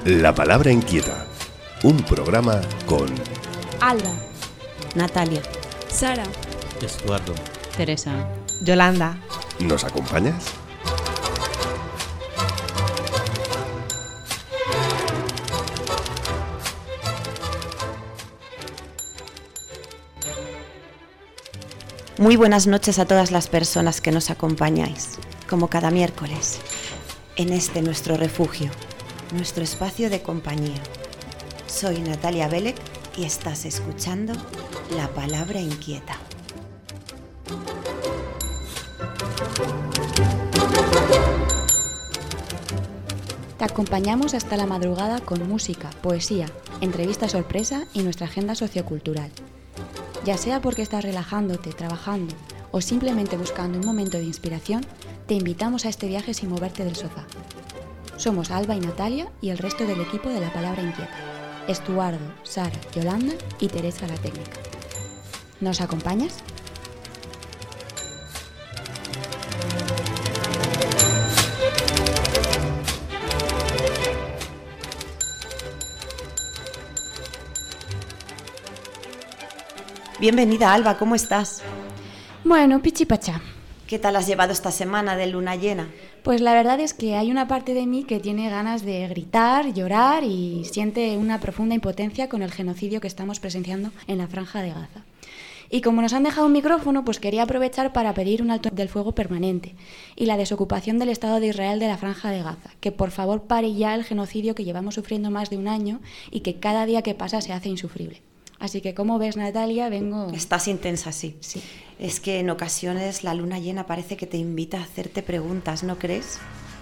La Palabra Inquieta, un programa con Alba, Natalia, Sara, Estuardo, Teresa, Yolanda. ¿Nos acompañas? Muy buenas noches a todas las personas que nos acompañáis, como cada miércoles, en este nuestro refugio, nuestro espacio de compañía. Soy Natalia Belek y estás escuchando La Palabra Inquieta. te acompañamos hasta la madrugada con música, poesía, entrevista sorpresa y nuestra agenda sociocultural. Ya sea porque estás relajándote, trabajando o simplemente buscando un momento de inspiración, te invitamos a este viaje sin moverte del sofá. Somos Alba y Natalia y el resto del equipo de La Palabra Inquieta. Estuardo, Sara, Yolanda y Teresa la técnica. ¿Nos acompañas? Bienvenida, Alba, ¿cómo estás? Bueno, pichipacha. ¿Qué tal has llevado esta semana de luna llena? Pues la verdad es que hay una parte de mí que tiene ganas de gritar, llorar y siente una profunda impotencia con el genocidio que estamos presenciando en la Franja de Gaza. Y como nos han dejado un micrófono, pues quería aprovechar para pedir un alto del fuego permanente y la desocupación del Estado de Israel de la Franja de Gaza, que por favor pare ya el genocidio que llevamos sufriendo más de un año y que cada día que pasa se hace insufrible. Así que, como ves, Natalia, vengo... Estás intensa, sí. Sí. Es que en ocasiones la luna llena parece que te invita a hacerte preguntas, ¿no crees?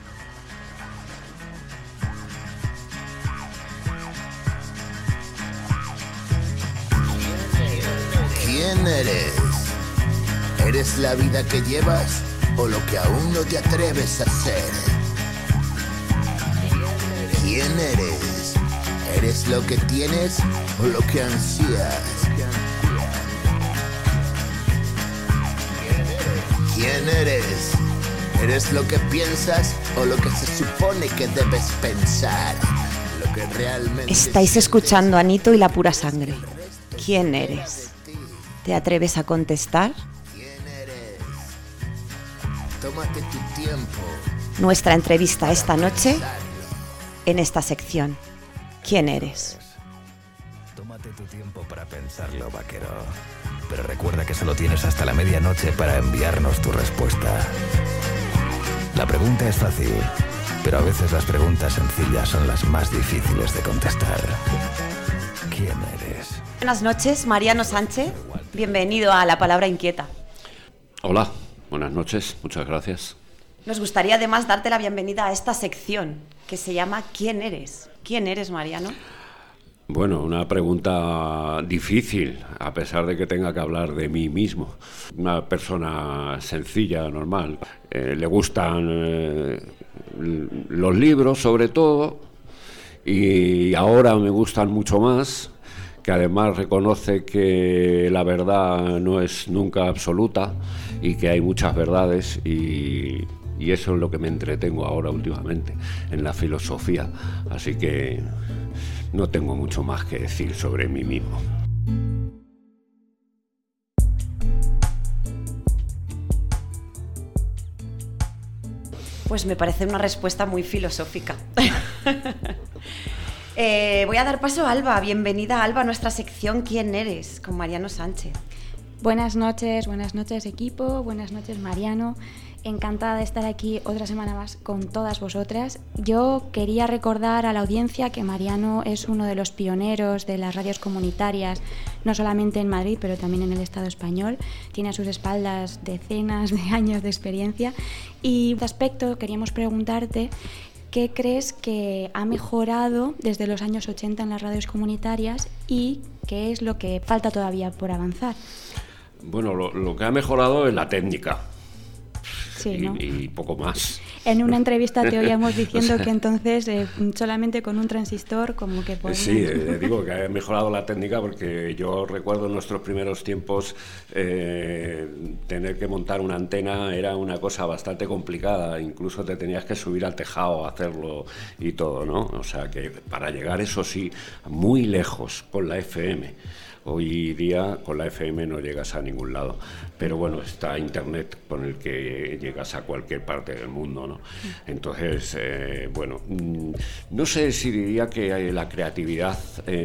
¿Quién eres? ¿Eres la vida que llevas o lo que aún no te atreves a ser? ¿Quién eres? ¿Eres lo que tienes o lo que ansías? ¿Quién eres? ¿Eres lo que piensas o lo que se supone que debes pensar? Lo que realmente... Estáis escuchando a Anito y la pura sangre. ¿Quién eres? ¿Te atreves a contestar? ¿Quién eres? Tómate tu tiempo. Nuestra entrevista esta noche en esta sección. ¿Quién eres? Tómate tu tiempo para pensarlo, vaquero. Pero recuerda que solo tienes hasta la medianoche para enviarnos tu respuesta. La pregunta es fácil, pero a veces las preguntas sencillas son las más difíciles de contestar. ¿Quién eres? Buenas noches, Mariano Sánchez. Bienvenido a La Palabra Inquieta. Hola, buenas noches, muchas gracias. Nos gustaría además darte la bienvenida a esta sección que se llama ¿Quién eres? ¿Quién eres, Mariano? Bueno, una pregunta difícil, a pesar de que tenga que hablar de mí mismo. Una persona sencilla, normal. Le gustan los libros, sobre todo, y ahora me gustan mucho más, que además reconoce que la verdad no es nunca absoluta y que hay muchas verdades y eso es lo que me entretengo ahora últimamente, en la filosofía. Así que no tengo mucho más que decir sobre mí mismo. Pues me parece una respuesta muy filosófica. Voy a dar paso a Alba. Bienvenida, Alba, a nuestra sección ¿Quién eres? Con Mariano Sánchez. Buenas noches equipo, buenas noches Mariano. Encantada de estar aquí otra semana más con todas vosotras. Yo quería recordar a la audiencia que Mariano es uno de los pioneros de las radios comunitarias, no solamente en Madrid, pero también en el Estado español. Tiene a sus espaldas decenas de años de experiencia y en este aspecto queríamos preguntarte ¿qué crees que ha mejorado desde los años 80 en las radios comunitarias y qué es lo que falta todavía por avanzar? Bueno, lo que ha mejorado es la técnica. Sí, ¿no? y poco más. En una entrevista te oíamos diciendo que entonces solamente con un transistor como que podías... Sí, digo que ha mejorado la técnica, porque yo recuerdo en nuestros primeros tiempos tener que montar una antena era una cosa bastante complicada, incluso te tenías que subir al tejado a hacerlo y todo, ¿no? O sea que para llegar, eso sí, muy lejos con la FM. Hoy día con la FM no llegas a ningún lado, pero bueno, está Internet con el que llegas a cualquier parte del mundo, ¿no? Entonces, bueno, no sé si diría que la creatividad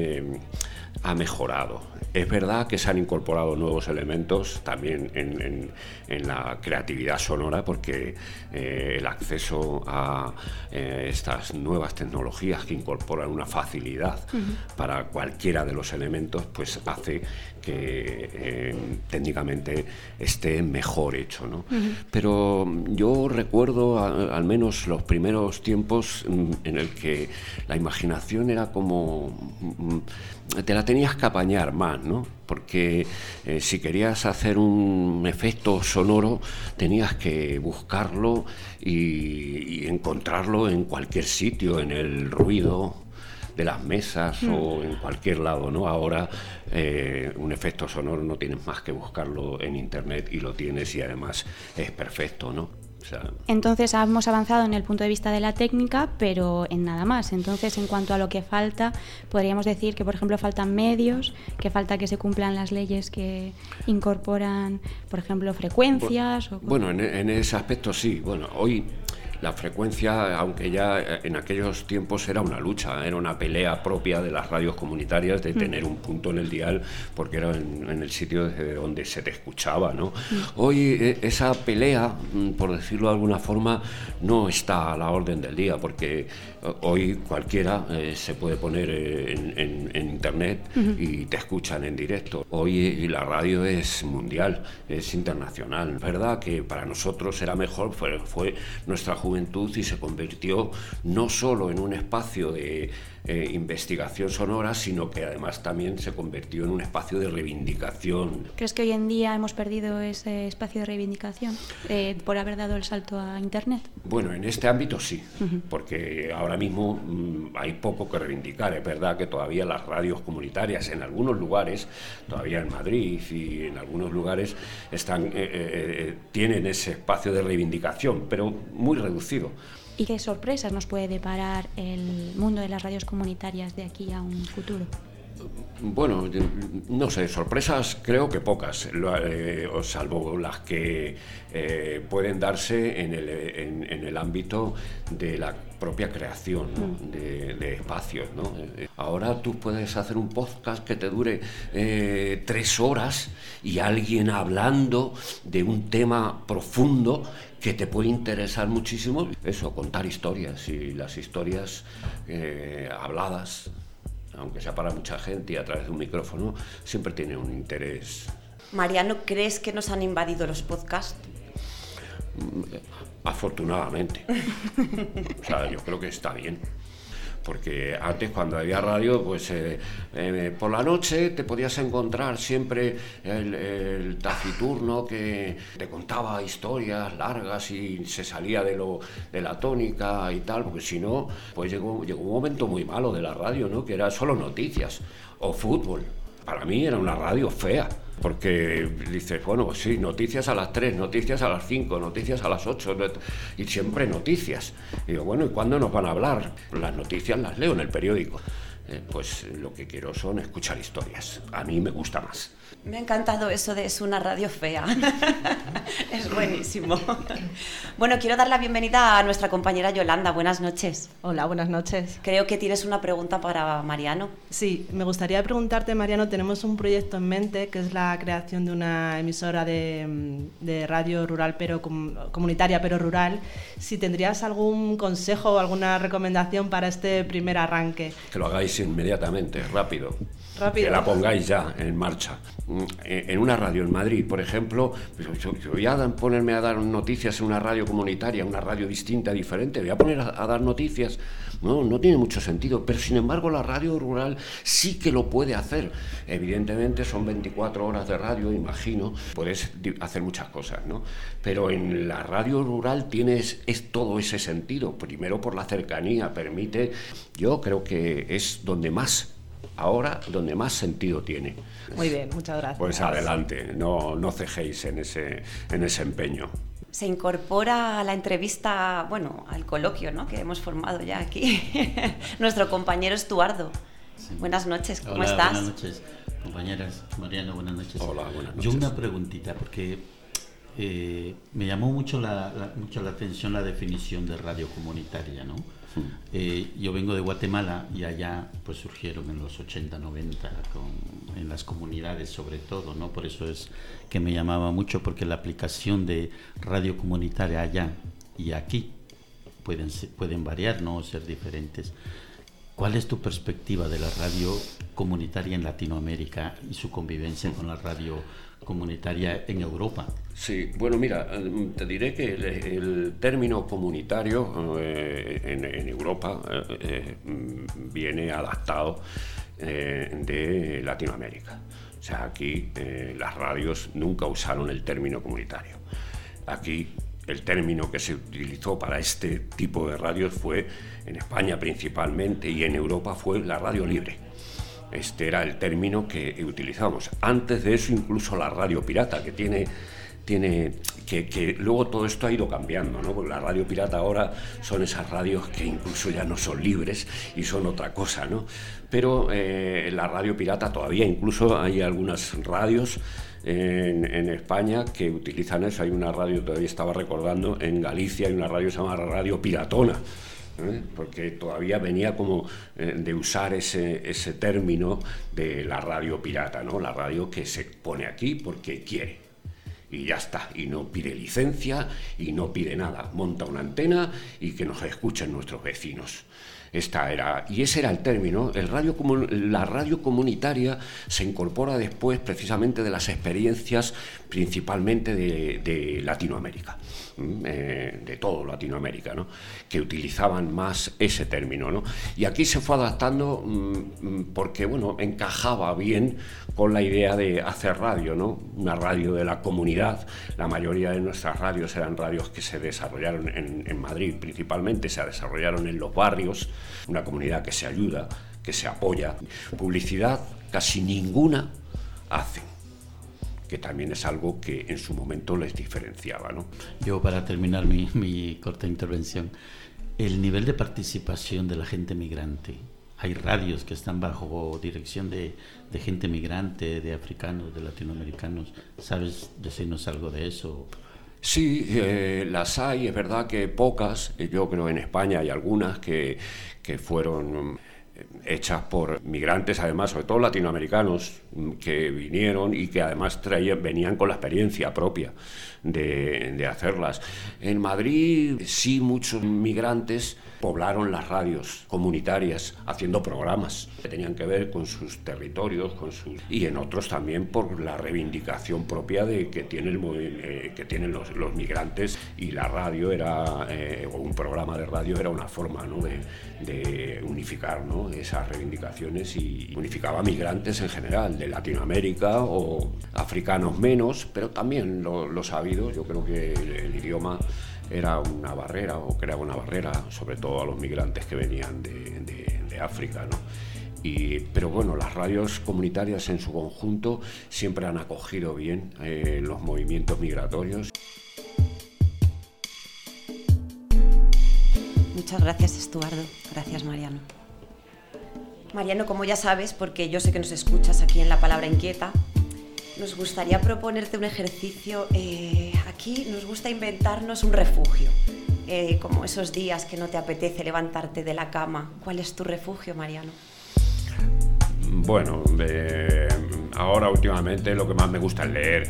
ha mejorado. Es verdad que se han incorporado nuevos elementos también en la creatividad sonora, porque el acceso a estas nuevas tecnologías que incorporan una facilidad para cualquiera de los elementos, pues hace que técnicamente esté mejor hecho, ¿no? Pero yo recuerdo al menos los primeros tiempos en el que la imaginación era como... te la tenías que apañar más, ¿no? Porque si querías hacer un efecto sonoro tenías que buscarlo y encontrarlo en cualquier sitio, en el ruido de las mesas o en cualquier lado, ¿no? Ahora un efecto sonoro no tienes más que buscarlo en Internet y lo tienes, y además es perfecto, ¿no? O sea, entonces hemos avanzado en el punto de vista de la técnica, pero en nada más. Entonces, en cuanto a lo que falta, podríamos decir que, por ejemplo, faltan medios, que falta que se cumplan las leyes que incorporan, por ejemplo, frecuencias. Bueno, en ese aspecto sí. Bueno, hoy la frecuencia, aunque ya en aquellos tiempos era una lucha, era una pelea propia de las radios comunitarias de tener un punto en el dial, porque era en el sitio desde donde se te escuchaba, ¿no? Hoy esa pelea, por decirlo de alguna forma, no está a la orden del día, porque hoy cualquiera se puede poner en Internet y te escuchan en directo. Hoy la radio es mundial, es internacional. Es verdad que para nosotros era mejor, fue nuestra juventud, y se convirtió no solo en un espacio de investigación sonora, sino que además también se convirtió en un espacio de reivindicación. ¿Crees que hoy en día hemos perdido ese espacio de reivindicación por haber dado el salto a Internet? Bueno, en este ámbito sí, porque ahora mismo hay poco que reivindicar. Es verdad que todavía las radios comunitarias en algunos lugares, todavía en Madrid y en algunos lugares, tienen ese espacio de reivindicación, pero muy reducido. ¿Y qué sorpresas nos puede deparar el mundo de las radios comunitarias de aquí a un futuro? Bueno, no sé, sorpresas creo que pocas, salvo las que pueden darse en el ámbito de la propia creación, ¿no? de espacios, ¿no? Ahora tú puedes hacer un podcast que te dure 3 horas y alguien hablando de un tema profundo que te puede interesar muchísimo. Eso, contar historias, y las historias habladas, aunque sea para mucha gente y a través de un micrófono, siempre tiene un interés. Mariano, ¿crees que nos han invadido los podcasts? Afortunadamente. O sea, yo creo que está bien. Porque antes, cuando había radio, pues por la noche te podías encontrar siempre el taciturno que te contaba historias largas y se salía de la tónica y tal, porque si no, pues llegó un momento muy malo de la radio, ¿no? Que era solo noticias o fútbol. Para mí era una radio fea, porque dices, bueno, pues sí, noticias a las 3, noticias a las 5, noticias a las 8, y siempre noticias. Y digo, bueno, ¿y cuándo nos van a hablar? Las noticias las leo en el periódico. Pues lo que quiero son escuchar historias. A mí me gusta más. Me ha encantado eso de es una radio fea. Es buenísimo. Bueno, quiero dar la bienvenida a nuestra compañera Yolanda. Buenas noches. Hola, buenas noches. Creo que tienes una pregunta para Mariano. Sí, me gustaría preguntarte, Mariano, tenemos un proyecto en mente que es la creación de una emisora de radio rural, pero comunitaria, pero rural. Si tendrías algún consejo o alguna recomendación para este primer arranque. Que lo hagáis inmediatamente, rápido. Rápido. Que la pongáis ya en marcha. En una radio en Madrid, por ejemplo, yo voy a ponerme a dar noticias en una radio comunitaria, una radio distinta, diferente, voy a poner a dar noticias. No tiene mucho sentido, pero sin embargo la radio rural sí que lo puede hacer. Evidentemente son 24 horas de radio, imagino, puedes hacer muchas cosas, ¿no? Pero en la radio rural es todo ese sentido. Primero por la cercanía, permite, yo creo que es donde más sentido tiene. Muy bien, muchas gracias. Pues adelante, no cejéis en ese empeño. Se incorpora a la entrevista, bueno, al coloquio, ¿no?, que hemos formado ya aquí, nuestro compañero Estuardo. Sí. Buenas noches, ¿cómo estás? Buenas noches, compañeras. Mariano, buenas noches. Hola, buenas noches. Yo una preguntita, porque me llamó mucho la atención la definición de radio comunitaria, ¿no? Yo vengo de Guatemala y allá pues surgieron en los 80, 90 en las comunidades sobre todo, ¿no? Por eso es que me llamaba mucho, porque la aplicación de radio comunitaria allá y aquí pueden variar, ¿no?, o ser diferentes. ¿Cuál es tu perspectiva de la radio comunitaria en Latinoamérica y su convivencia con la radio comunitaria en Europa? Sí, bueno, mira, te diré que el término comunitario en Europa viene adaptado de Latinoamérica. O sea, aquí las radios nunca usaron el término comunitario. Aquí el término que se utilizó para este tipo de radios fue, en España principalmente, y en Europa fue la radio libre. Este era el término que utilizamos. Antes de eso, incluso la radio pirata, que luego todo esto ha ido cambiando, ¿no? Porque la radio pirata ahora son esas radios que incluso ya no son libres y son otra cosa, ¿no? Pero la radio pirata todavía, incluso hay algunas radios en España que utilizan eso. Hay una radio, todavía estaba recordando, en Galicia hay una radio que se llama Radio Piratona, porque todavía venía como de usar ese término de la radio pirata, ¿no? La radio que se pone aquí porque quiere y ya está, y no pide licencia y no pide nada, monta una antena y que nos escuchen nuestros vecinos. Ese era el término. La radio comunitaria se incorpora después precisamente de las experiencias principalmente de Latinoamérica, de todo Latinoamérica, ¿no?, que utilizaban más ese término, ¿no? Y aquí se fue adaptando porque, bueno, encajaba bien con la idea de hacer radio, ¿no? Una radio de la comunidad. La mayoría de nuestras radios eran radios que se desarrollaron en Madrid, principalmente se desarrollaron en los barrios, una comunidad que se ayuda, que se apoya. Publicidad casi ninguna hacen, que también es algo que en su momento les diferenciaba, ¿no? Yo, para terminar mi corta intervención, el nivel de participación de la gente migrante. Hay radios que están bajo dirección de gente migrante, de africanos, de latinoamericanos. ¿Sabes decirnos algo de eso? Sí, las hay, es verdad que pocas. Yo creo en España hay algunas que fueron hechas por migrantes, además, sobre todo latinoamericanos, que vinieron y que además venían con la experiencia propia de hacerlas. En Madrid sí, muchos migrantes poblaron las radios comunitarias haciendo programas que tenían que ver con sus territorios, y en otros también por la reivindicación propia que tienen los migrantes, y la radio o un programa de radio era una forma, ¿no?, de unificar, ¿no?, esas reivindicaciones, y unificaba a migrantes en general, de Latinoamérica o africanos menos, pero también los ha habido. Yo creo que el idioma era una barrera, o creaba una barrera, sobre todo a los migrantes que venían de África, ¿no? Pero bueno, las radios comunitarias en su conjunto siempre han acogido bien los movimientos migratorios. Muchas gracias, Estuardo. Gracias, Mariano. Mariano, como ya sabes, porque yo sé que nos escuchas aquí en La Palabra Inquieta, nos gustaría proponerte un ejercicio. Aquí nos gusta inventarnos un refugio, como esos días que no te apetece levantarte de la cama. ¿Cuál es tu refugio, Mariano? Bueno, ahora últimamente lo que más me gusta es leer.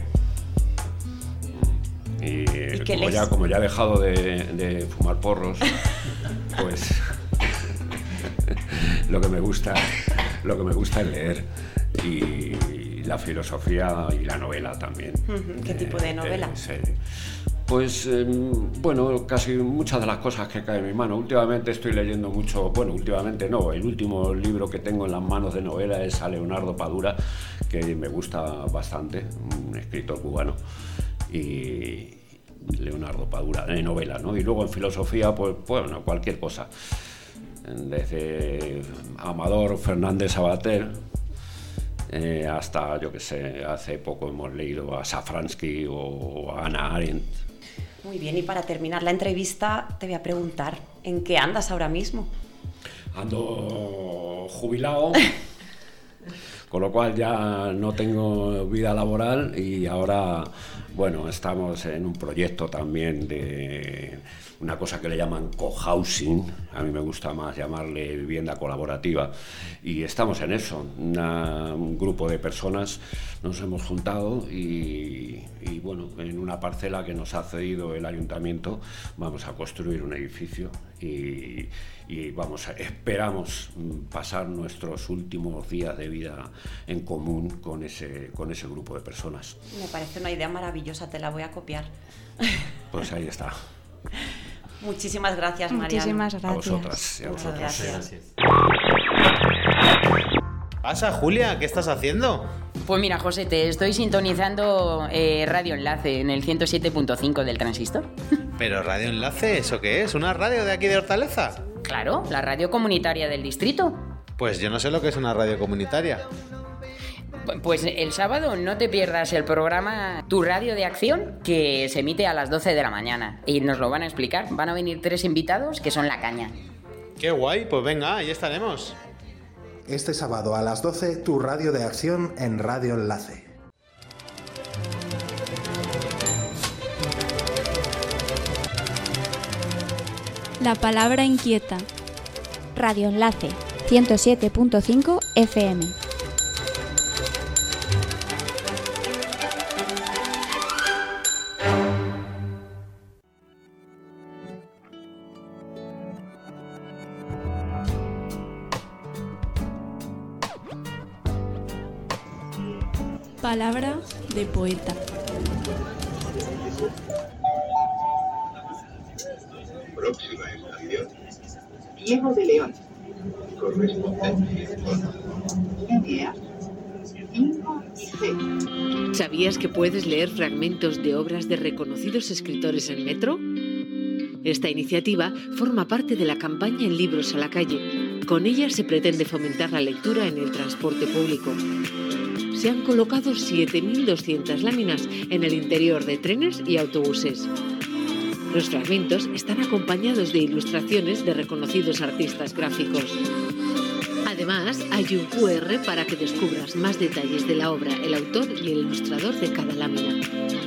¿Y qué lees? Como ya he dejado de fumar porros, pues lo que me gusta es leer. y la filosofía y la novela también. ¿Qué tipo de novela? Sí. Pues bueno, casi muchas de las cosas que caen en mi mano. Últimamente estoy leyendo mucho, bueno, últimamente no, el último libro que tengo en las manos de novela es a Leonardo Padura, que me gusta bastante, un escritor cubano, y Leonardo Padura, de novela, ¿no? Y luego en filosofía, pues bueno, cualquier cosa. Desde Amador Fernández Sabater hasta, yo qué sé, hace poco hemos leído a Safransky o a Hannah Arendt. Muy bien, y para terminar la entrevista te voy a preguntar, ¿en qué andas ahora mismo? Ando jubilado, con lo cual ya no tengo vida laboral y ahora, bueno, estamos en un proyecto también de una cosa que le llaman cohousing, a mí me gusta más llamarle vivienda colaborativa, y estamos en eso, un grupo de personas nos hemos juntado y bueno, en una parcela que nos ha cedido el ayuntamiento vamos a construir un edificio y esperamos pasar nuestros últimos días de vida en común con ese grupo de personas. Me parece una idea maravillosa, te la voy a copiar. Pues ahí está. Muchísimas gracias, Mariano. Muchísimas gracias. A vosotras y a vosotros. Gracias. ¿Pasa, Julia? ¿Qué estás haciendo? Pues mira, José, te estoy sintonizando Radio Enlace en el 107.5 del transistor. ¿Pero Radio Enlace? ¿Eso qué es? ¿Una radio de aquí de Hortaleza? Claro, la radio comunitaria del distrito. Pues yo no sé lo que es una radio comunitaria. Pues el sábado no te pierdas el programa Tu Radio de Acción, que se emite a las 12 de la mañana. Y nos lo van a explicar. Van a venir 3 invitados que son la caña. ¡Qué guay! Pues venga, ahí estaremos. Este sábado a las 12, Tu Radio de Acción en Radio Enlace. La palabra inquieta. Radio Enlace, 107.5 FM. Palabra de poeta. Próxima estación, Diego de León. Correspondencia con línea 5 y 6. ¿Sabías que puedes leer fragmentos de obras de reconocidos escritores en metro? Esta iniciativa forma parte de la campaña En Libros a la Calle. Con ella se pretende fomentar la lectura en el transporte público. Se han colocado 7.200 láminas en el interior de trenes y autobuses. Los fragmentos están acompañados de ilustraciones de reconocidos artistas gráficos. Además, hay un QR para que descubras más detalles de la obra, el autor y el ilustrador de cada lámina.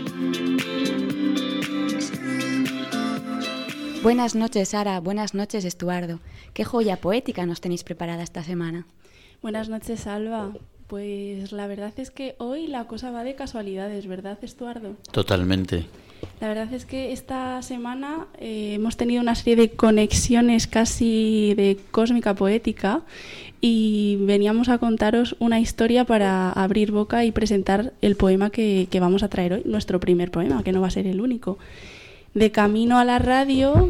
Buenas noches, Sara. Buenas noches, Estuardo. ¿Qué joya poética nos tenéis preparada esta semana? Buenas noches, Alba. Pues la verdad es que hoy la cosa va de casualidades, ¿verdad, Estuardo? Totalmente. La verdad es que esta semana hemos tenido una serie de conexiones casi de cósmica poética y veníamos a contaros una historia para abrir boca y presentar el poema que vamos a traer hoy, nuestro primer poema, que no va a ser el único. De camino a la radio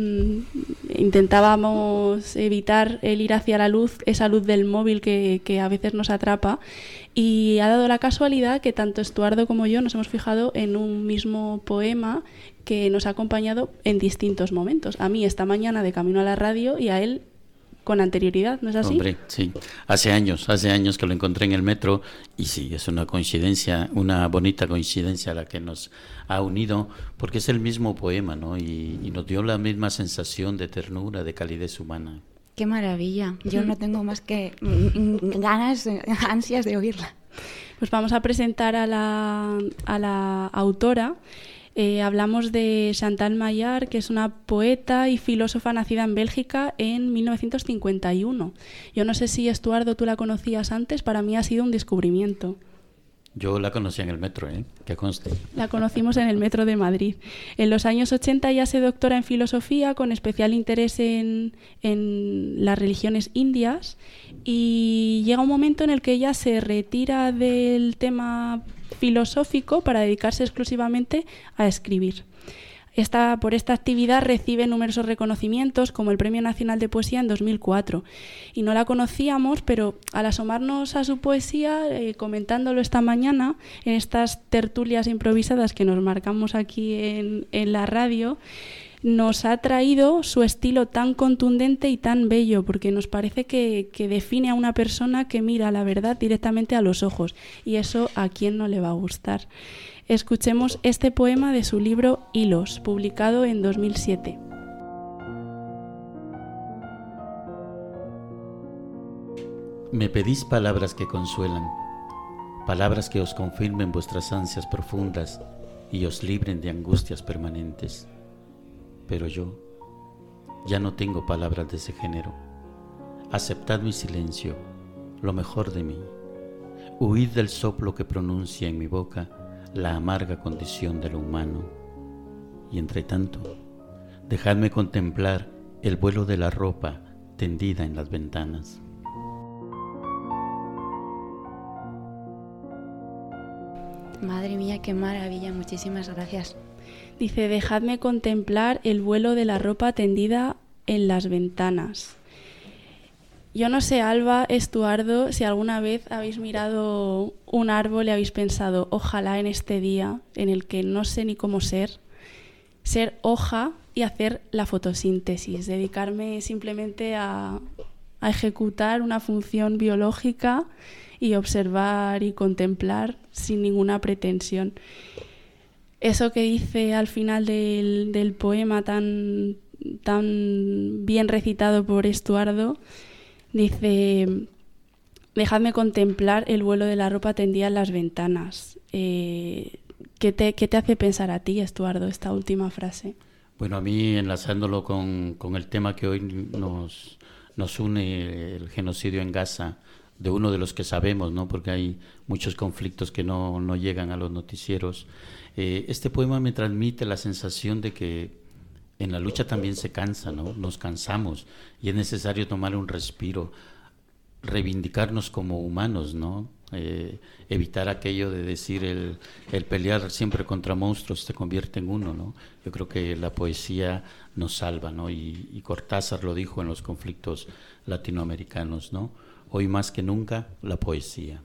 intentábamos evitar el ir hacia la luz, esa luz del móvil que a veces nos atrapa, y ha dado la casualidad que tanto Estuardo como yo nos hemos fijado en un mismo poema que nos ha acompañado en distintos momentos. A mí esta mañana de camino a la radio y a él con anterioridad, ¿no es así? Hombre, sí. Hace años que lo encontré en el metro y sí, es una coincidencia, una bonita coincidencia la que nos ha unido, porque es el mismo poema, ¿no? Y nos dio la misma sensación de ternura, de calidez humana. ¡Qué maravilla! Yo no tengo más que ganas, ansias de oírla. Pues vamos a presentar a la autora. Hablamos de Chantal Maillard, que es una poeta y filósofa nacida en Bélgica en 1951. Yo no sé si, Estuardo, tú la conocías antes, para mí ha sido un descubrimiento. Yo la conocí en el metro, que conste. La conocimos en el metro de Madrid. En los años 80 ya se doctora en filosofía con especial interés en las religiones indias, y llega un momento en el que ella se retira del tema filosófico para dedicarse exclusivamente a escribir. Por esta actividad recibe numerosos reconocimientos, como el Premio Nacional de Poesía en 2004. Y no la conocíamos, pero al asomarnos a su poesía, comentándolo esta mañana, en estas tertulias improvisadas que nos marcamos aquí en la radio, nos ha traído su estilo tan contundente y tan bello, porque nos parece que define a una persona que mira la verdad directamente a los ojos. Y eso, ¿a quién no le va a gustar? Escuchemos este poema de su libro Hilos, publicado en 2007. Me pedís palabras que consuelan, palabras que os confirmen vuestras ansias profundas y os libren de angustias permanentes. Pero yo ya no tengo palabras de ese género. Aceptad mi silencio, lo mejor de mí. Huid del soplo que pronuncia en mi boca la amarga condición de lo humano. Y entre tanto, dejadme contemplar el vuelo de la ropa tendida en las ventanas. Madre mía, qué maravilla, muchísimas gracias. Dice, dejadme contemplar el vuelo de la ropa tendida en las ventanas. Yo no sé, Alba, Estuardo, si alguna vez habéis mirado un árbol y habéis pensado, ojalá en este día en el que no sé ni cómo ser hoja y hacer la fotosíntesis, dedicarme simplemente a ejecutar una función biológica y observar y contemplar sin ninguna pretensión. Eso que dice al final del poema tan bien recitado por Estuardo, dice, dejadme contemplar el vuelo de la ropa tendida en las ventanas. ¿Qué te hace pensar a ti, Estuardo, esta última frase? Bueno, a mí, enlazándolo con el tema que hoy nos une, el genocidio en Gaza, de uno de los que sabemos, ¿no? Porque hay muchos conflictos que no llegan a los noticieros. Este poema me transmite la sensación de que en la lucha también se cansa, ¿no? Nos cansamos y es necesario tomar un respiro, reivindicarnos como humanos, ¿no? Evitar aquello de decir el pelear siempre contra monstruos se convierte en uno, ¿no? Yo creo que la poesía nos salva, ¿no? Y Cortázar lo dijo en los conflictos latinoamericanos, ¿no? Hoy más que nunca, la poesía.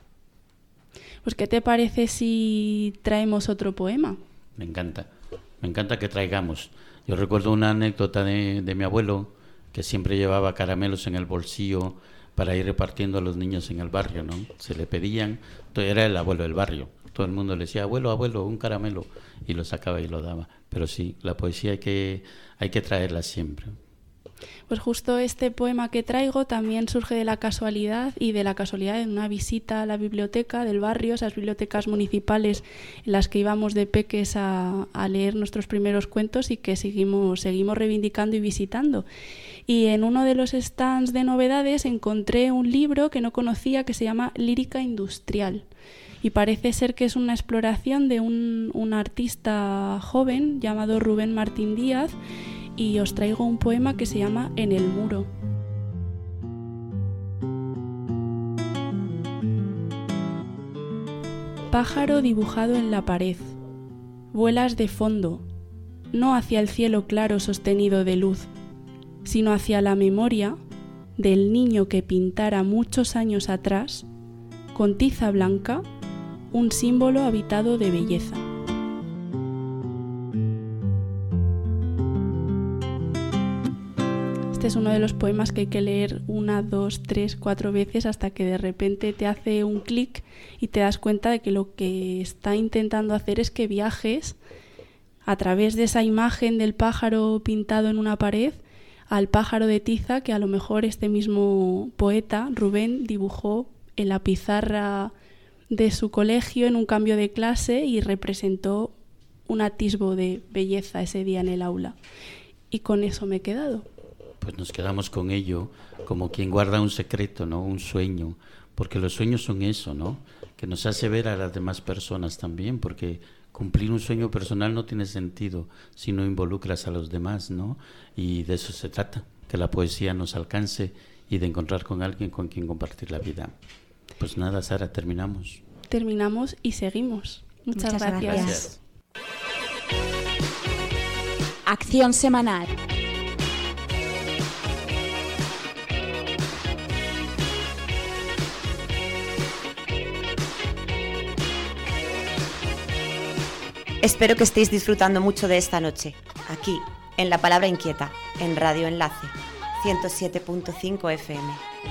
Pues, ¿qué te parece si traemos otro poema? Me encanta que traigamos. Yo recuerdo una anécdota de mi abuelo, que siempre llevaba caramelos en el bolsillo para ir repartiendo a los niños en el barrio, ¿no? Se le pedían, era el abuelo del barrio, todo el mundo le decía, abuelo, un caramelo, y lo sacaba y lo daba. Pero sí, la poesía hay que traerla siempre. Pues justo este poema que traigo también surge de la casualidad de una visita a la biblioteca del barrio, esas bibliotecas municipales en las que íbamos de peques a leer nuestros primeros cuentos y que seguimos reivindicando y visitando. Y en uno de los stands de novedades encontré un libro que no conocía que se llama Lírica Industrial. Y parece ser que es una exploración de un artista joven llamado Rubén Martín Díaz, y os traigo un poema que se llama En el muro. Pájaro dibujado en la pared, vuelas de fondo, no hacia el cielo claro sostenido de luz, sino hacia la memoria del niño que pintara muchos años atrás, con tiza blanca, un símbolo habitado de belleza. Este es uno de los poemas que hay que leer 1, 2, 3, 4 veces hasta que de repente te hace un clic y te das cuenta de que lo que está intentando hacer es que viajes a través de esa imagen del pájaro pintado en una pared al pájaro de tiza que a lo mejor este mismo poeta, Rubén, dibujó en la pizarra de su colegio en un cambio de clase y representó un atisbo de belleza ese día en el aula. Y con eso me he quedado. Pues nos quedamos con ello, como quien guarda un secreto, ¿no? Un sueño, porque los sueños son eso, ¿no? que nos hace ver a las demás personas también, porque cumplir un sueño personal no tiene sentido si no involucras a los demás, ¿no? Y de eso se trata, que la poesía nos alcance y de encontrar con alguien con quien compartir la vida. Pues nada, Sara, terminamos. Terminamos y seguimos. Muchas gracias. Acción semanal. Espero que estéis disfrutando mucho de esta noche, aquí, en La Palabra Inquieta, en Radio Enlace, 107.5 FM.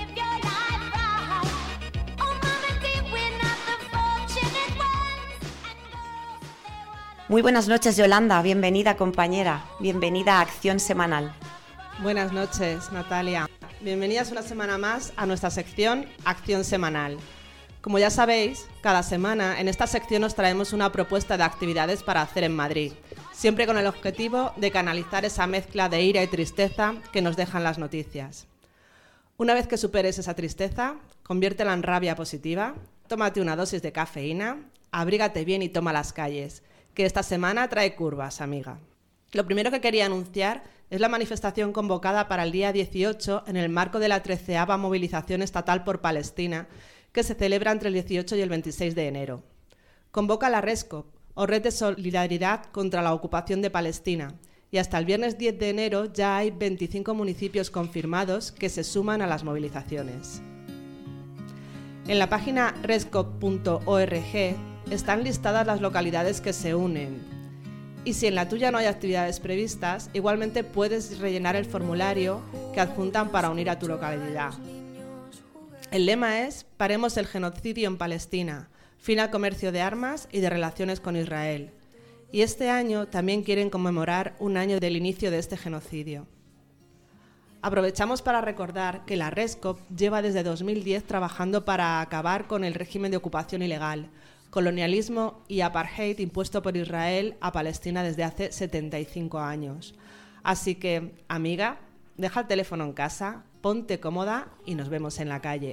Muy buenas noches, Yolanda, bienvenida compañera, bienvenida a Acción Semanal. Buenas noches, Natalia. Bienvenidas una semana más a nuestra sección Acción Semanal. Como ya sabéis, cada semana en esta sección os traemos una propuesta de actividades para hacer en Madrid, siempre con el objetivo de canalizar esa mezcla de ira y tristeza que nos dejan las noticias. Una vez que superes esa tristeza, conviértela en rabia positiva, tómate una dosis de cafeína, abrígate bien y toma las calles, que esta semana trae curvas, amiga. Lo primero que quería anunciar es la manifestación convocada para el día 18 en el marco de la 13ª movilización estatal por Palestina, que se celebra entre el 18 y el 26 de enero. Convoca la RESCOP, o Red de Solidaridad contra la Ocupación de Palestina, y hasta el viernes 10 de enero ya hay 25 municipios confirmados que se suman a las movilizaciones. En la página rescop.org están listadas las localidades que se unen, y si en la tuya no hay actividades previstas, igualmente puedes rellenar el formulario que adjuntan para unir a tu localidad. El lema es «Paremos el genocidio en Palestina, fin al comercio de armas y de relaciones con Israel». Y este año también quieren conmemorar un año del inicio de este genocidio. Aprovechamos para recordar que la RESCOP lleva desde 2010 trabajando para acabar con el régimen de ocupación ilegal, colonialismo y apartheid impuesto por Israel a Palestina desde hace 75 años. Así que, amiga, deja el teléfono en casa, ponte cómoda y nos vemos en la calle.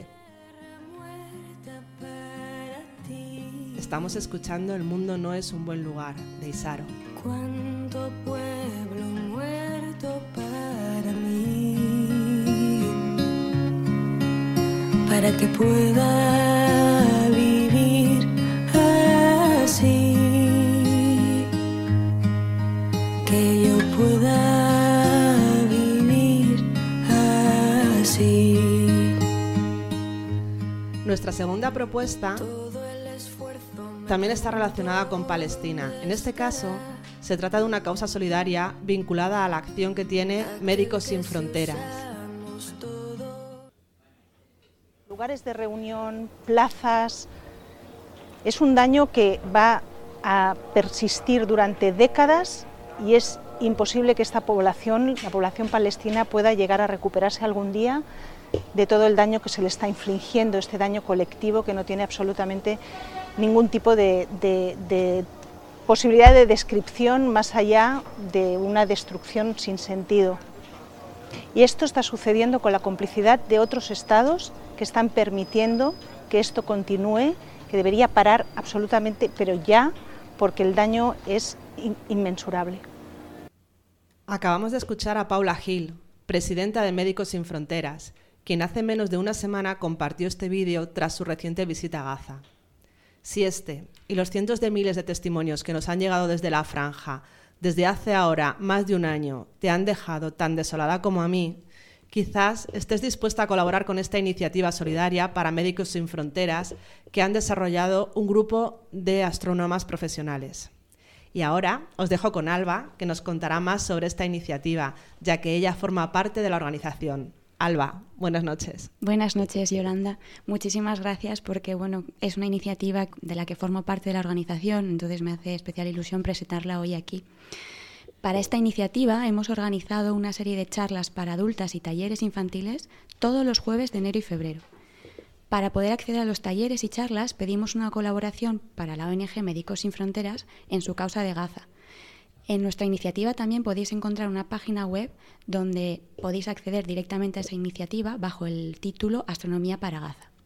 Estamos escuchando El mundo no es un buen lugar, de Isaro. Cuánto pueblo muerto para mí, para que pueda vivir así, que yo pueda vivir así. Nuestra segunda propuesta también está relacionada con Palestina. En este caso, se trata de una causa solidaria vinculada a la acción que tiene Médicos Sin Fronteras. Lugares de reunión, plazas, es un daño que va a persistir durante décadas y es imposible que esta población, la población palestina, pueda llegar a recuperarse algún día de todo el daño que se le está infligiendo, este daño colectivo que no tiene absolutamente ningún tipo de posibilidad de descripción más allá de una destrucción sin sentido. Y esto está sucediendo con la complicidad de otros estados que están permitiendo que esto continúe, que debería parar absolutamente, pero ya, porque el daño es inmensurable. Acabamos de escuchar a Paula Gil, presidenta de Médicos Sin Fronteras, quien hace menos de una semana compartió este vídeo tras su reciente visita a Gaza. Si este y los cientos de miles de testimonios que nos han llegado desde la franja, desde hace ahora más de un año, te han dejado tan desolada como a mí, quizás estés dispuesta a colaborar con esta iniciativa solidaria para Médicos Sin Fronteras que han desarrollado un grupo de astrónomas profesionales. Y ahora os dejo con Alba, que nos contará más sobre esta iniciativa, ya que ella forma parte de la organización. Alba, buenas noches. Buenas noches, Yolanda. Muchísimas gracias porque es una iniciativa de la que formo parte de la organización, entonces me hace especial ilusión presentarla hoy aquí. Para esta iniciativa hemos organizado una serie de charlas para adultas y talleres infantiles todos los jueves de enero y febrero. Para poder acceder a los talleres y charlas pedimos una colaboración para la ONG Médicos Sin Fronteras en su causa de Gaza. En nuestra iniciativa también podéis encontrar una página web donde podéis acceder directamente a esa iniciativa bajo el título Astronomía para Gaza.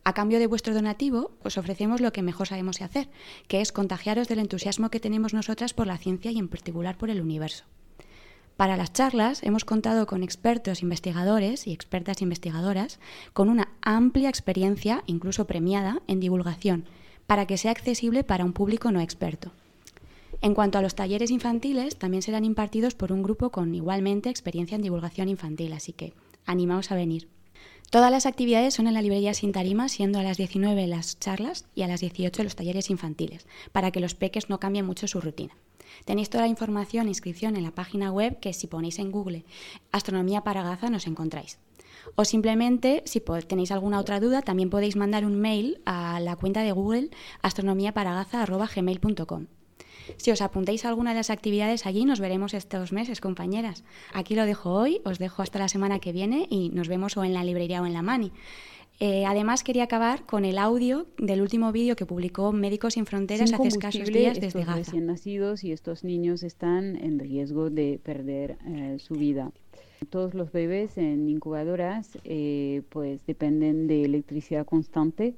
A cambio de vuestro donativo, os ofrecemos lo que mejor sabemos hacer, que es contagiaros del entusiasmo que tenemos nosotras por la ciencia y en particular por el universo. Para las charlas hemos contado con expertos investigadores y expertas investigadoras con una amplia experiencia, incluso premiada, en divulgación, para que sea accesible para un público no experto. En cuanto a los talleres infantiles, también serán impartidos por un grupo con igualmente experiencia en divulgación infantil, así que animaos a venir. Todas las actividades son en la librería Sin Tarima, siendo a las 19 las charlas y a las 18 los talleres infantiles, para que los peques no cambien mucho su rutina. Tenéis toda la información e inscripción en la página web, que si ponéis en Google Astronomía para Gaza nos encontráis. O simplemente, si tenéis alguna otra duda, también podéis mandar un mail a la cuenta de Google astronomiaparagaza@gmail.com. Si os apuntáis a alguna de las actividades allí, nos veremos estos meses, compañeras. Aquí lo dejo hoy, os dejo hasta la semana que viene y nos vemos o en la librería o en la Mani. Además, quería acabar con el audio del último vídeo que publicó Médicos Sin Fronteras hace escasos días desde Gaza. Estos recién nacidos y estos niños están en riesgo de perder su vida. Todos los bebés en incubadoras pues dependen de electricidad constante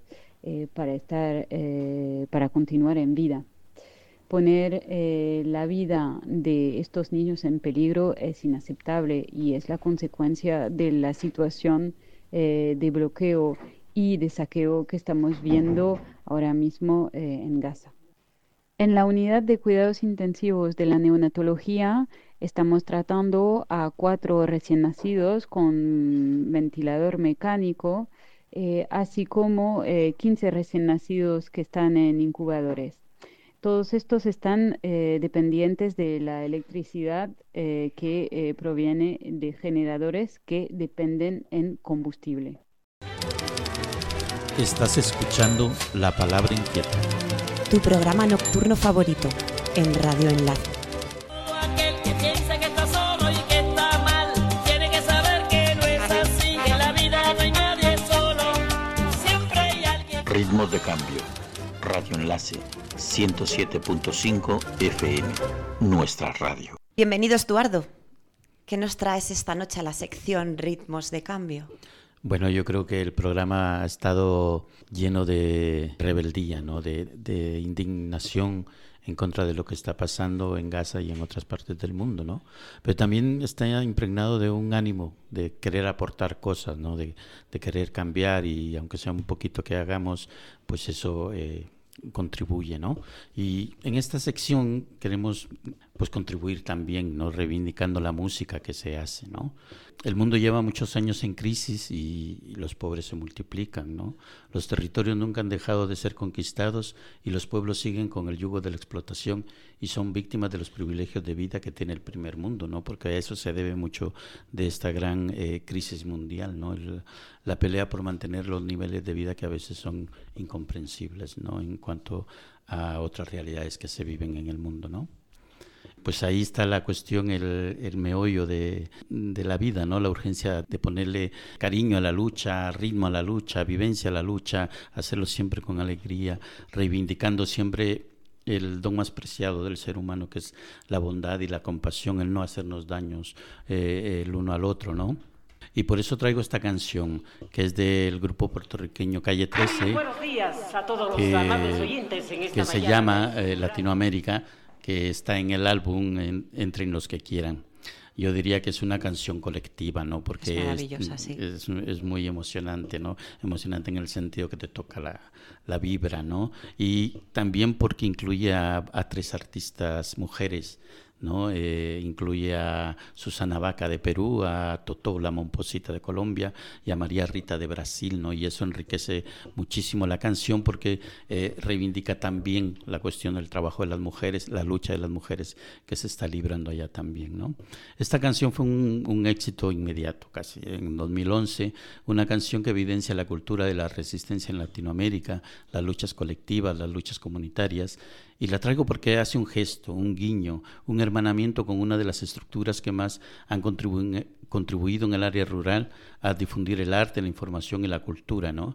para continuar en vida. Poner la vida de estos niños en peligro es inaceptable y es la consecuencia de la situación de bloqueo y de saqueo que estamos viendo ahora mismo en Gaza. En la unidad de cuidados intensivos de la neonatología estamos tratando a 4 recién nacidos con ventilador mecánico, así como 15 recién nacidos que están en incubadores. Todos estos están dependientes de la electricidad que proviene de generadores que dependen en combustible. Estás escuchando La Palabra Inquieta, tu programa nocturno favorito en Radio Enlace. Aquel que piensa que está solo y que está mal, tiene que saber que no es así, que en la vida no hay nadie solo, siempre hay alguien. Ritmos de cambio, Radio Enlace 107.5 FM, nuestra radio. Bienvenido, Estuardo. ¿Qué nos traes esta noche a la sección Ritmos de Cambio? Bueno, yo creo que el programa ha estado lleno de rebeldía, ¿no? de indignación en contra de lo que está pasando en Gaza y en otras partes del mundo, ¿no? Pero también está impregnado de un ánimo de querer aportar cosas, ¿no? De querer cambiar, y aunque sea un poquito que hagamos, pues eso contribuye, ¿no? Y en esta sección queremos pues contribuir también, ¿no? Reivindicando la música que se hace, ¿no? El mundo lleva muchos años en crisis y los pobres se multiplican, ¿no? Los territorios nunca han dejado de ser conquistados y los pueblos siguen con el yugo de la explotación y son víctimas de los privilegios de vida que tiene el primer mundo, ¿no? Porque a eso se debe mucho de esta gran crisis mundial, ¿no? La pelea por mantener los niveles de vida que a veces son incomprensibles, ¿no? En cuanto a otras realidades que se viven en el mundo, ¿no? Pues ahí está la cuestión, el meollo de la vida, ¿no? La urgencia de ponerle cariño a la lucha, ritmo a la lucha, vivencia a la lucha, hacerlo siempre con alegría, reivindicando siempre el don más preciado del ser humano, que es la bondad y la compasión, el no hacernos daños el uno al otro, ¿no? Y por eso traigo esta canción, que es del grupo puertorriqueño Calle 13, buenos días a todos los amables oyentes en esta que se llama Latinoamérica, que está en el álbum Entren los que quieran. Yo diría que es una canción colectiva, ¿no? Porque es maravillosa, sí. Es muy emocionante, ¿no? Emocionante en el sentido que te toca la vibra, ¿no? Y también porque incluye a 3 artistas mujeres, ¿no? Incluye a Susana Vaca de Perú, a Totó la Momposita de Colombia y a María Rita de Brasil, ¿no? Y eso enriquece muchísimo la canción porque reivindica también la cuestión del trabajo de las mujeres, la lucha de las mujeres que se está librando allá también, ¿no? Esta canción fue un éxito inmediato, casi en 2011, una canción que evidencia la cultura de la resistencia en Latinoamérica, las luchas colectivas, las luchas comunitarias. Y la traigo porque hace un gesto, un guiño, un hermanamiento con una de las estructuras que más han contribuido en el área rural a difundir el arte, la información y la cultura, ¿no?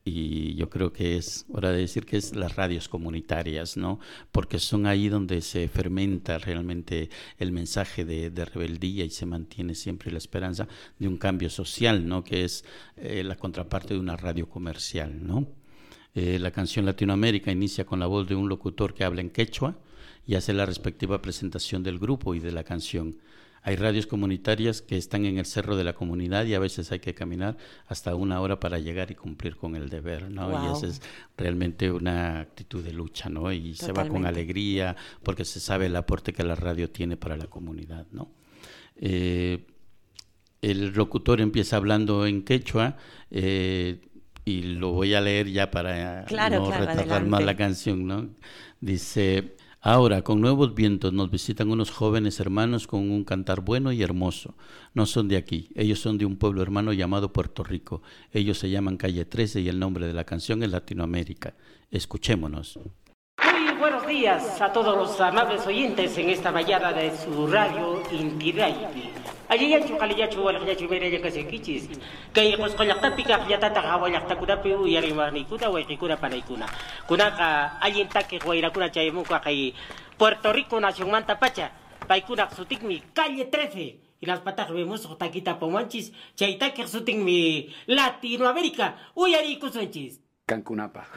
y yo creo que es hora de decir que es las radios comunitarias, ¿no? Porque son ahí donde se fermenta realmente el mensaje de rebeldía y se mantiene siempre la esperanza de un cambio social, ¿no? Que es la contraparte de una radio comercial, ¿no? La canción Latinoamérica inicia con la voz de un locutor que habla en quechua y hace la respectiva presentación del grupo y de la canción. Hay radios comunitarias que están en el cerro de la comunidad y a veces hay que caminar hasta 1 hora para llegar y cumplir con el deber, ¿no? Wow. Y esa es realmente una actitud de lucha, ¿no? Y Totalmente. se va con alegría porque se sabe el aporte que la radio tiene para la comunidad, ¿no? El locutor empieza hablando en quechua y lo voy a leer ya para no retardar más la canción, ¿no? Dice: ahora, con nuevos vientos nos visitan unos jóvenes hermanos con un cantar bueno y hermoso. No son de aquí, ellos son de un pueblo hermano llamado Puerto Rico. Ellos se llaman Calle 13 y el nombre de la canción es Latinoamérica. Escuchémonos. Muy buenos días a todos los amables oyentes en esta mañana de su radio Inti Raymi. Ayayanchu kaliyachu walakyachu meraya kasekichis. Kay qosqollaqtapiqa qllatata qhawallaqtakunapi uyarimarniykuna wayqikuna panaykuna. Kunaqa allintaki wayrakuna chaymuqa kay Puerto Rico nacionmanta pacha. Paykunaq sutinmi Calle 13. Inaspataq vemos taquita pomanchis. Chaytaki sutinmi Latinoamérica. Uyariykusunchis. Cancunapa.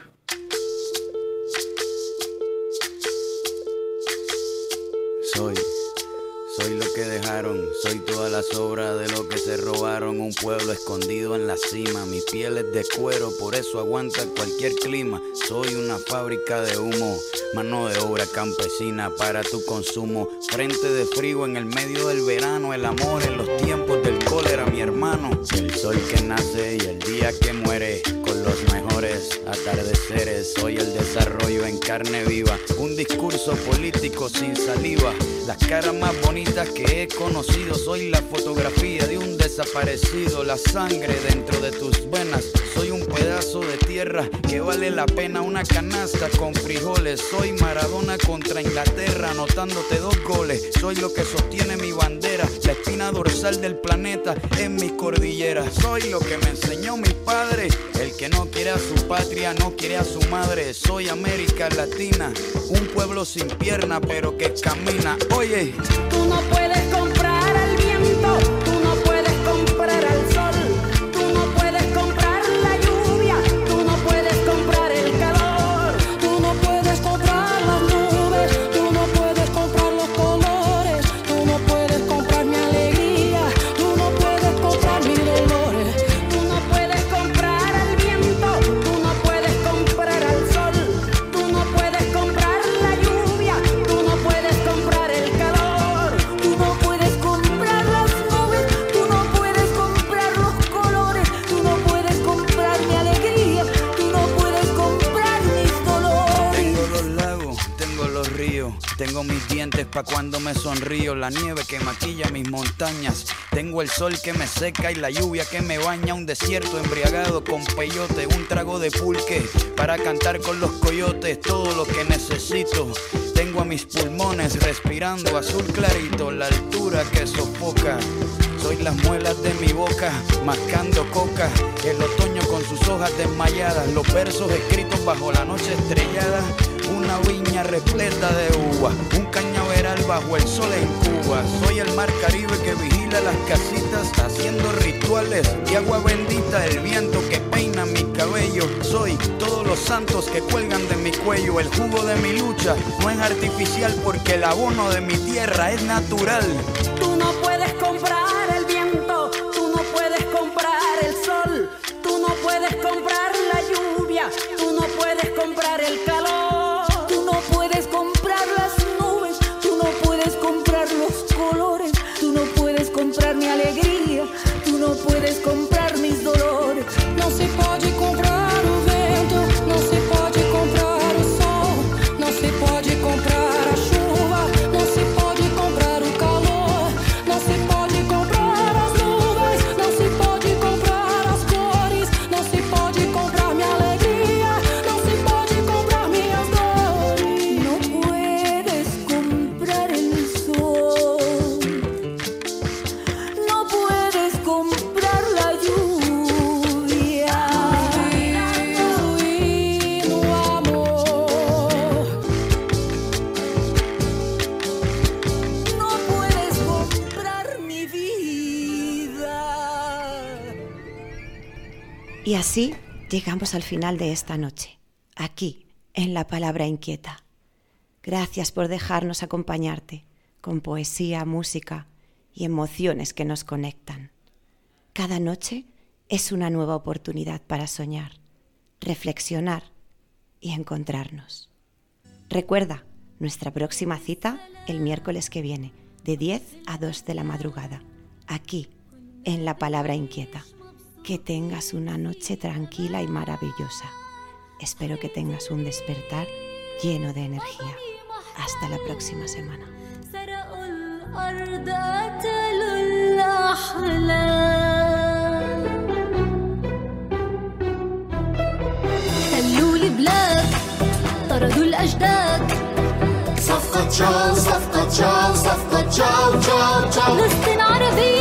Soy lo que dejaron, soy toda la sobra de lo que se robaron. Un pueblo escondido en la cima, mi piel es de cuero, por eso aguanta cualquier clima. Soy una fábrica de humo, mano de obra campesina para tu consumo. Frente de frío en el medio del verano, el amor en los tiempos del cólera, mi hermano. El sol que nace y el día que muere, con los mejores atardeceres. Soy el desarrollo en carne viva, un discurso político sin saliva. Las caras más bonitas que he conocido, soy la fotografía de un desaparecido. La sangre dentro de tus venas, soy un pedazo de tierra que vale la pena una canasta con frijoles. Soy Maradona contra Inglaterra, anotándote 2 goles. Soy lo que sostiene mi bandera, la espina dorsal del planeta en mis cordilleras. Soy lo que me enseñó mi padre, el que no quiere a su patria, no quiere a su madre. Soy América Latina, un pueblo sin pierna pero que camina. Oye, tú no puedes comprar al viento, tú no puedes comprar al sol, tú no puedes comprar la lluvia, tú no puedes comprar el calor, tú no puedes comprar las nubes, tú no puedes comprar los colores, tú no puedes comprar mi alegría, tú no puedes comprar mis dolores, tú no puedes comprar al viento, tú no puedes comprar al sol, tú no puedes comprar la lluvia, tú no puedes comprar el calor, tú no puedes comprar las nubes, tú no puedes comprar los colores, tú no puedes comprar mi alegría, tú no puedes comprar mis dolores. tengo los lagos, tengo los ríos, tengo mis dientes pa' cuando me sonrío, la nieve que maquilla mis montañas, tengo el sol que me seca y la lluvia que me baña, un desierto embriagado con peyote, un trago de pulque para cantar con los coyotes, todo lo que necesito. Tengo a mis pulmones respirando azul clarito, la altura que sofoca. Soy las muelas de mi boca, mascando coca, el otoño con sus hojas desmayadas, los versos escritos bajo la noche estrellada, una viña repleta de uva, un cañaveral bajo el sol en Cuba. Soy el mar Caribe que vigila las casitas, haciendo rituales y agua bendita, el viento que peina mi cabello. Soy todos los santos que cuelgan de mi cuello, el jugo de mi lucha no es artificial porque el abono de mi tierra es natural. Tú no puedes comprar el viento, tú no puedes comprar el sol, tú no puedes comprar la lluvia, tú no puedes comprar el calor, tú no puedes comprar las nubes, tú no puedes comprar los colores, tú no puedes comprar mi alegría, tú no puedes comprar mis dolores. Não se pode comprar o vento, não se pode comprar o sol, não se pode comprar a chuva, não se pode comprar o calor, não se pode comprar Y así llegamos al final de esta noche, aquí, en La Palabra Inquieta. Gracias por dejarnos acompañarte con poesía, música y emociones que nos conectan. Cada noche es una nueva oportunidad para soñar, reflexionar y encontrarnos. Recuerda, nuestra próxima cita el miércoles que viene, de 10 a 2 de la madrugada, aquí, en La Palabra Inquieta. Que tengas una noche tranquila y maravillosa. Espero que tengas un despertar lleno de energía. Hasta la próxima semana. خلوا البلاد طردوا الأجداد صفقة تشاو صفقة تشاو صفقة تشاو تشاو تشاو فلسطين عربية